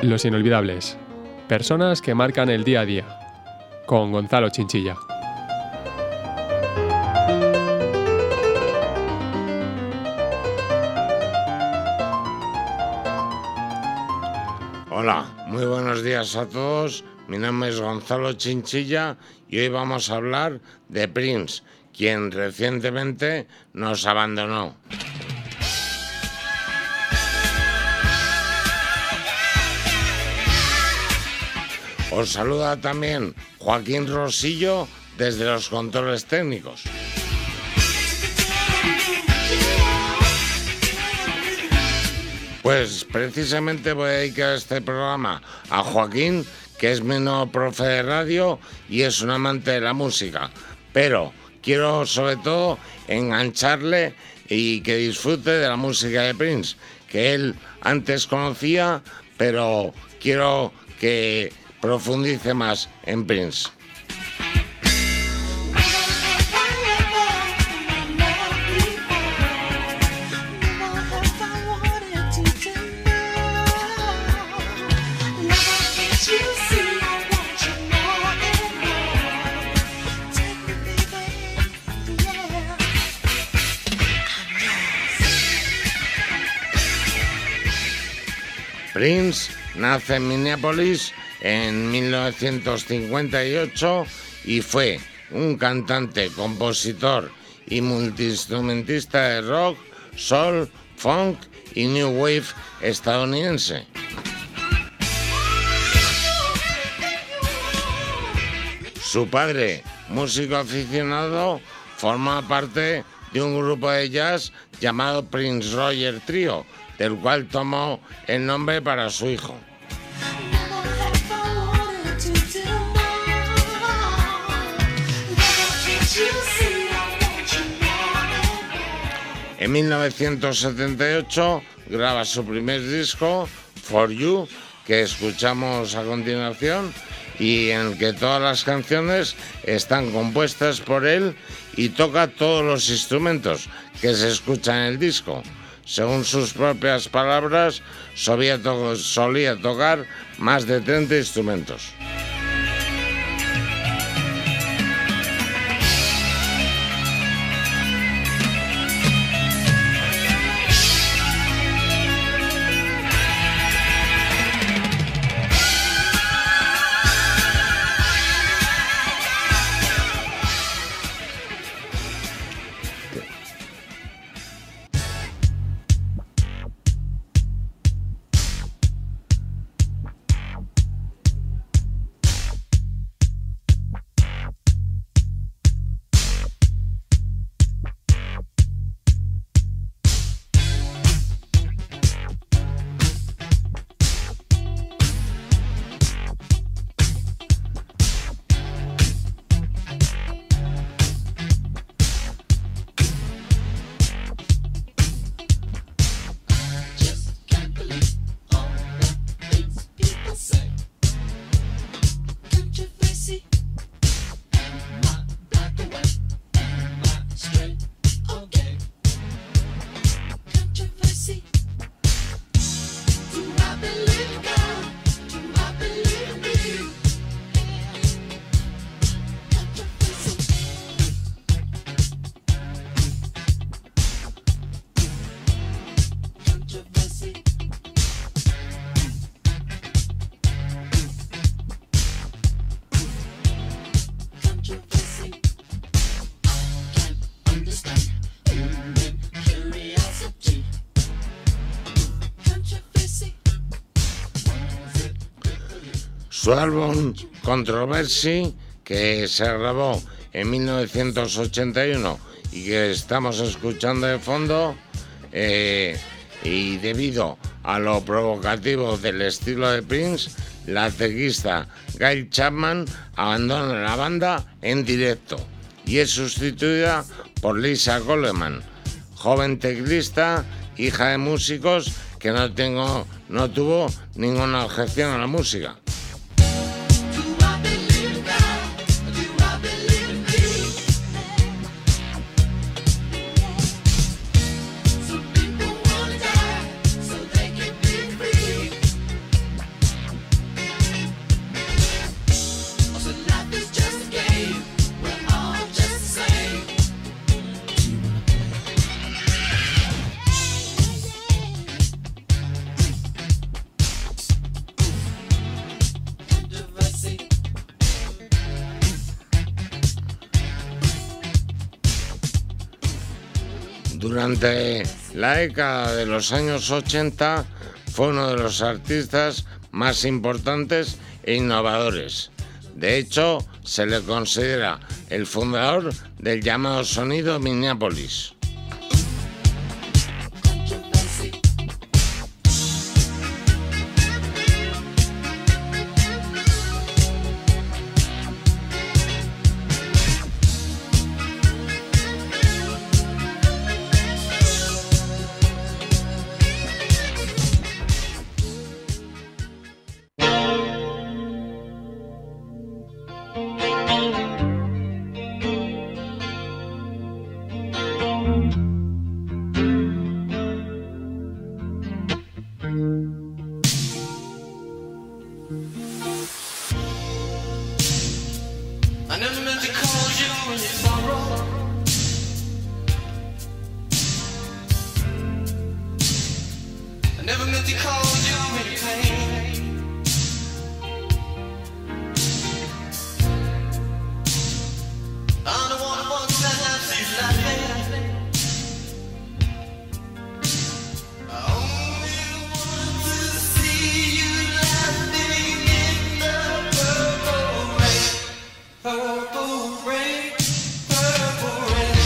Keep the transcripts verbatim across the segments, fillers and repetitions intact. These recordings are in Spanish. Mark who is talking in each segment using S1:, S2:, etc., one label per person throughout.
S1: Los inolvidables. Personas que marcan el día a día. Con Gonzalo Chinchilla.
S2: Hola, muy buenos días a todos. Mi nombre es Gonzalo Chinchilla y hoy vamos a hablar de Prince, quien recientemente nos abandonó. Os saluda también Joaquín Rosillo desde los controles técnicos. Pues precisamente voy a dedicar este programa a Joaquín, que es mi nuevo profe de radio y es un amante de la música. Pero quiero sobre todo engancharle y que disfrute de la música de Prince, que él antes conocía, pero quiero que profundice más en Prince. Prince nace en Minneapolis en mil novecientos cincuenta y ocho y fue un cantante, compositor y multiinstrumentista de rock, soul, funk y new wave estadounidense. Su padre, músico aficionado, forma parte de un grupo de jazz llamado Prince Roger Trio, del cual tomó el nombre para su hijo. En mil novecientos setenta y ocho graba su primer disco, For You, que escuchamos a continuación, y en el que todas las canciones están compuestas por él y toca todos los instrumentos que se escuchan en el disco. Según sus propias palabras, solía, to- solía tocar más de treinta instrumentos. Su álbum Controversy, que se grabó en mil novecientos ochenta y uno y que estamos escuchando de fondo, eh, y debido a lo provocativo del estilo de Prince, la teclista Gail Chapman abandona la banda en directo y es sustituida por Lisa Coleman, joven teclista, hija de músicos que no, tengo, no tuvo ninguna objeción a la música. Durante la década de los años ochenta fue uno de los artistas más importantes e innovadores. De hecho, se le considera el fundador del llamado sonido Minneapolis.
S3: I never meant to call you in your sorrow. I never meant to call you in your pain. I'm the one who wants that life seems laughing. I only want to see you laughing in the purple rain. Purple rain, purple rain.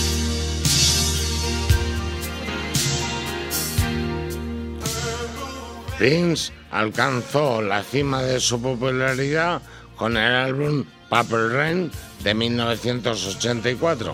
S2: Prince alcanzó la cima de su popularidad con el álbum Purple Rain de mil novecientos ochenta y cuatro.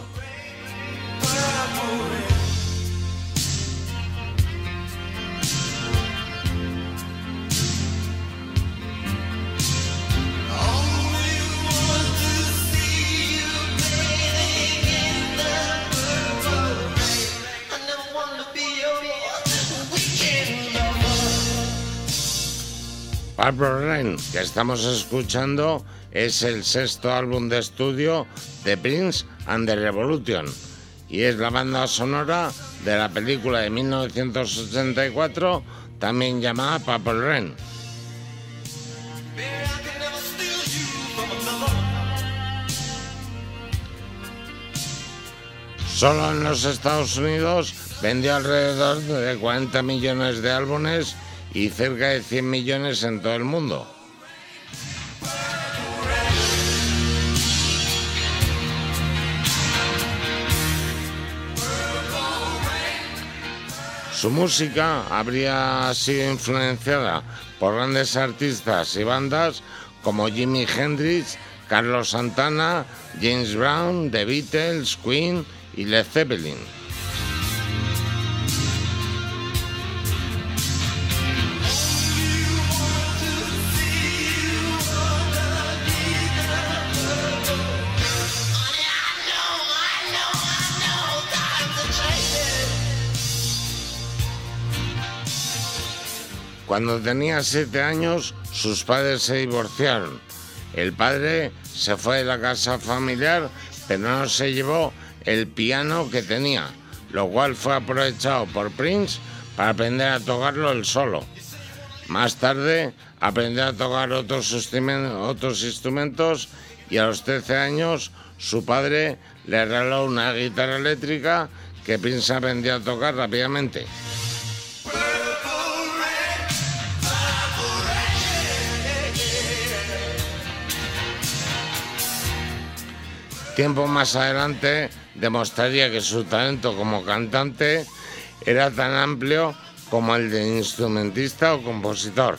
S2: Purple Rain, que estamos escuchando, es el sexto álbum de estudio de Prince and the Revolution y es la banda sonora de la película de mil novecientos ochenta y cuatro, también llamada Purple Rain. Solo en los Estados Unidos vendió alrededor de cuarenta millones de álbumes y cerca de cien millones en todo el mundo. Su música habría sido influenciada por grandes artistas y bandas como Jimi Hendrix, Carlos Santana, James Brown, The Beatles, Queen y Led Zeppelin. Cuando tenía siete años, sus padres se divorciaron. El padre se fue de la casa familiar, pero no se llevó el piano que tenía, lo cual fue aprovechado por Prince para aprender a tocarlo él solo. Más tarde aprendió a tocar otros instrumentos y a los trece años su padre le regaló una guitarra eléctrica que Prince aprendió a tocar rápidamente. Tiempo más adelante demostraría que su talento como cantante era tan amplio como el de instrumentista o compositor.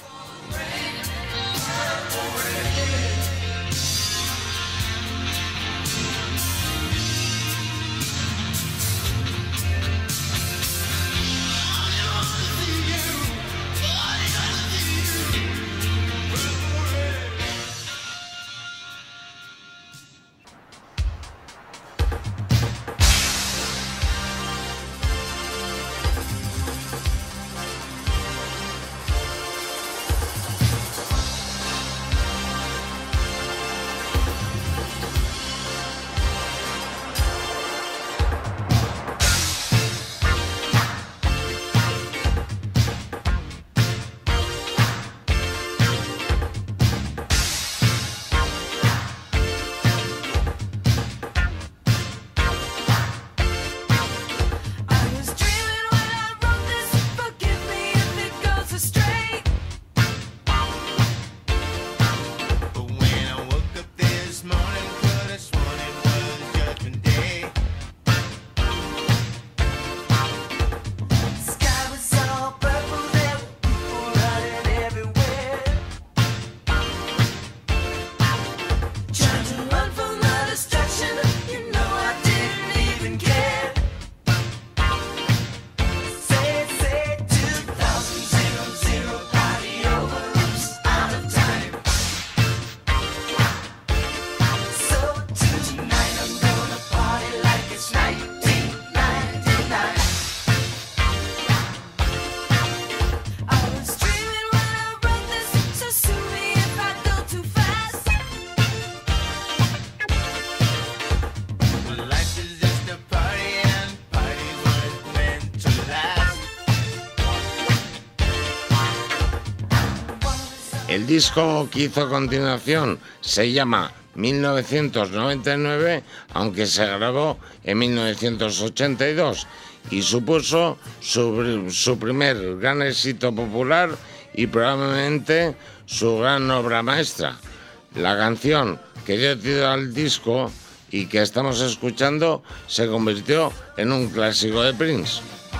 S2: El disco que hizo a continuación se llama mil novecientos noventa y nueve, aunque se grabó en mil novecientos ochenta y dos, y supuso su, su primer gran éxito popular y probablemente su gran obra maestra. La canción que dio título al disco y que estamos escuchando se convirtió en un clásico de Prince.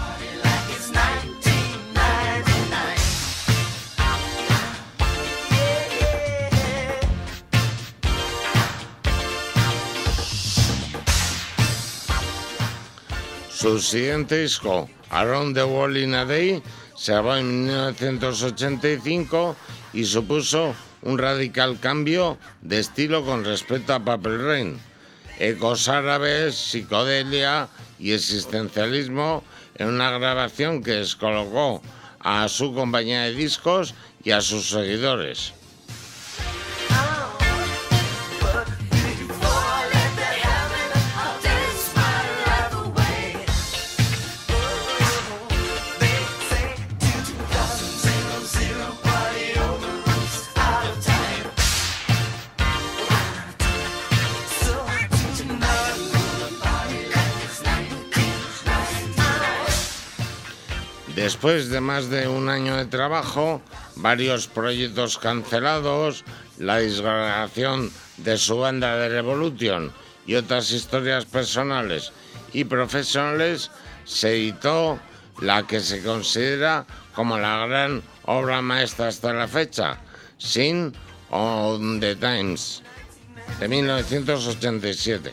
S2: Su siguiente disco, Around the World in a Day, se grabó en mil novecientos ochenta y cinco y supuso un radical cambio de estilo con respecto a Purple Rain. Ecos árabes, psicodelia y existencialismo en una grabación que descolocó a su compañía de discos y a sus seguidores. Después de más de un año de trabajo, varios proyectos cancelados, la disgregación de su banda de Revolution y otras historias personales y profesionales, se editó la que se considera como la gran obra maestra hasta la fecha, Sign of the Times, de mil novecientos ochenta y siete.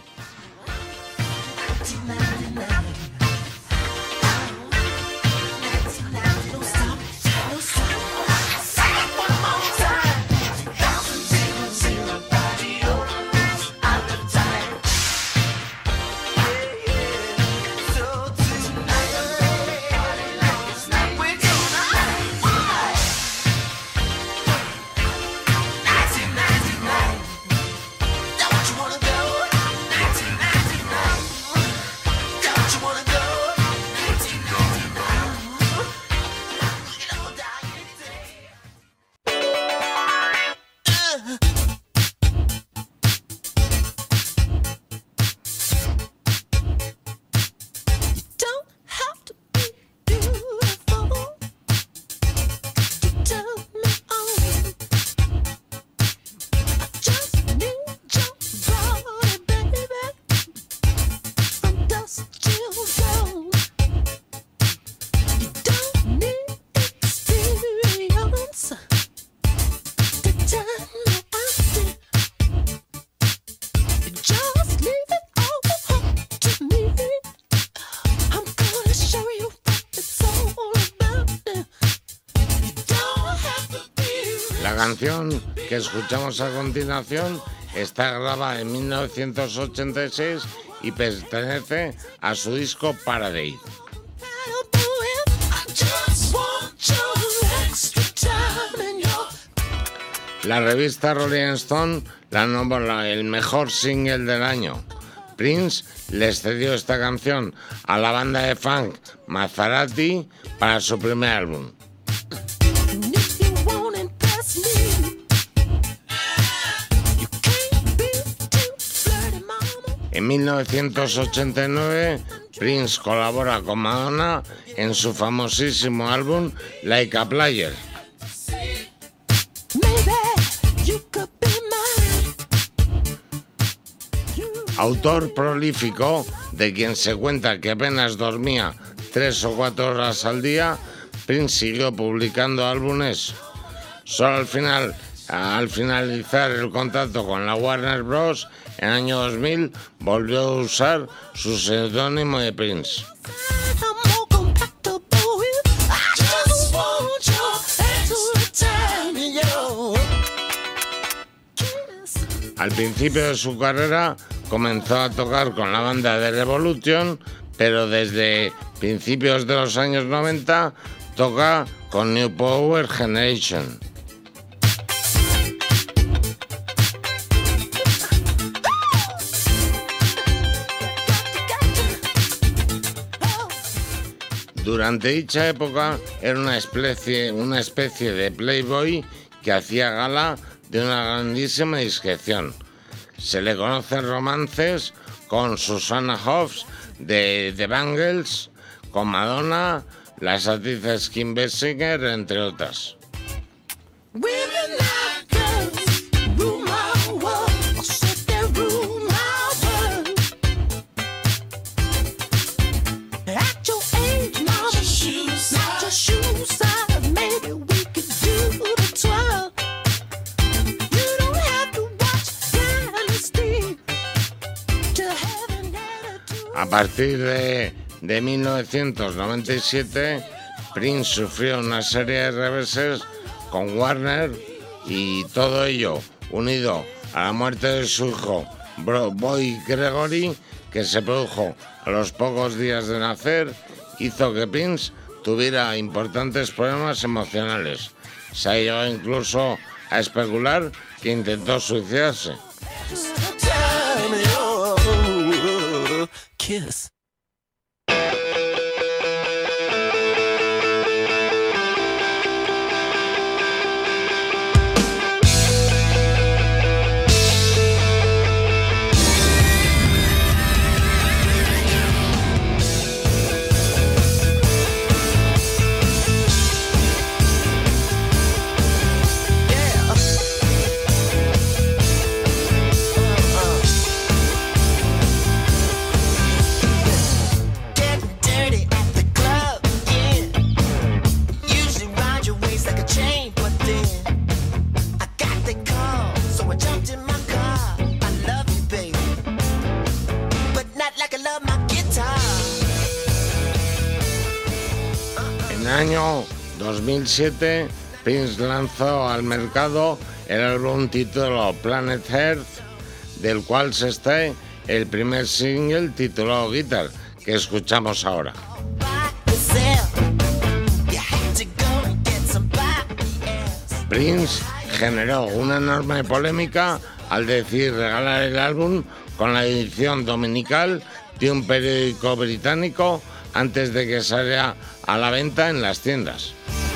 S2: La canción que escuchamos a continuación está grabada en mil novecientos ochenta y seis y pertenece a su disco Paradise. La revista Rolling Stone la nombró el mejor single del año. Prince les cedió esta canción a la banda de funk Maserati para su primer álbum. En mil novecientos ochenta y nueve, Prince colabora con Madonna en su famosísimo álbum Like a Player. Autor prolífico, de quien se cuenta que apenas dormía tres o cuatro horas al día, Prince siguió publicando álbumes. Solo al final, al finalizar el contrato con la Warner Bros. En el año dos mil, volvió a usar su seudónimo de Prince. Al principio de su carrera comenzó a tocar con la banda de Revolution, pero desde principios de los años noventa toca con New Power Generation. Durante dicha época era una especie, una especie de playboy que hacía gala de una grandísima discreción. Se le conocen romances con Susanna Hoffs de The Bangles, con Madonna, las actrices Kim Basinger, entre otras. A partir de, de mil novecientos noventa y siete, Prince sufrió una serie de reveses con Warner y todo ello unido a la muerte de su hijo Boy Gregory, que se produjo a los pocos días de nacer, hizo que Prince tuviera importantes problemas emocionales. Se ha llegado incluso a especular que intentó suicidarse.
S4: Kiss.
S2: En el año dos mil siete, Prince lanzó al mercado el álbum titulado Planet Earth, del cual se extrae el primer single titulado Guitar, que escuchamos ahora. Prince generó una enorme polémica al decidir regalar el álbum con la edición dominical de un periódico británico antes de que saliera a la venta en las tiendas.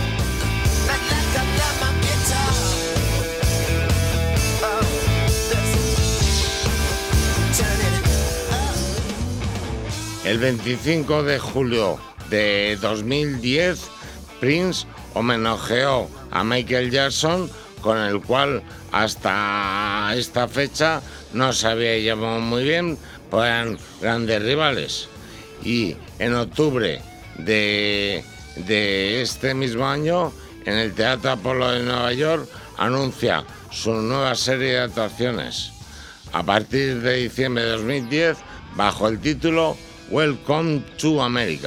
S2: El veinticinco de julio de dos mil diez, Prince homenajeó a Michael Jackson, con el cual hasta esta fecha no se había llevado muy bien, pues eran grandes rivales. Y en octubre de, de este mismo año, en el Teatro Apolo de Nueva York, anuncia su nueva serie de actuaciones. A partir de diciembre de dos mil diez, bajo el título Welcome to America.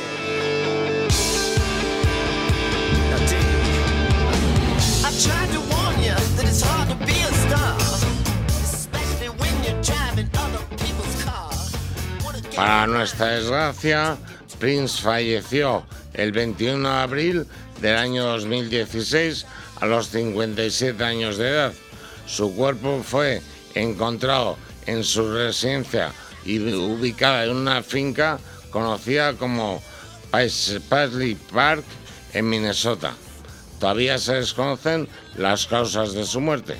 S2: Para nuestra desgracia, Prince falleció el veintiuno de abril del año dos mil dieciséis a los cincuenta y siete años de edad. Su cuerpo fue encontrado en su residencia y ubicada en una finca conocida como Paisley Park en Minnesota. Todavía se desconocen las causas de su muerte.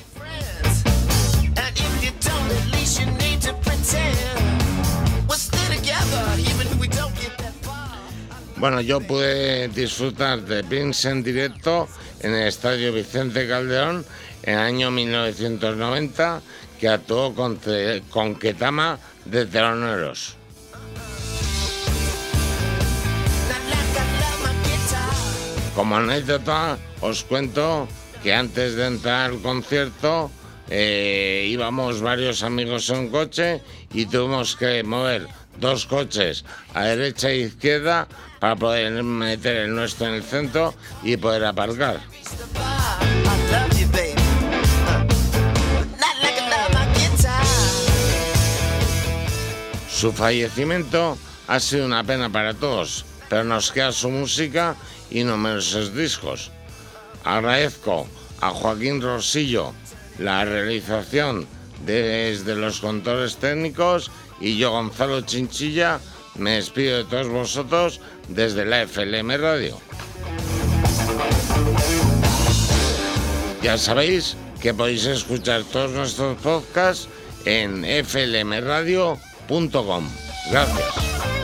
S2: Bueno, yo pude disfrutar de Prince en directo en el Estadio Vicente Calderón en el año mil novecientos noventa, que actuó con, con Ketama de teloneros. Como anécdota, os cuento que antes de entrar al concierto eh, íbamos varios amigos en coche y tuvimos que mover dos coches a derecha e izquierda para poder meter el nuestro en el centro y poder aparcar. Su fallecimiento ha sido una pena para todos, pero nos queda su música y numerosos discos. Agradezco a Joaquín Rosillo la realización desde los controles técnicos y yo, Gonzalo Chinchilla, me despido de todos vosotros desde la F L M Radio. Ya sabéis que podéis escuchar todos nuestros podcasts en f l m radio punto com. Gracias.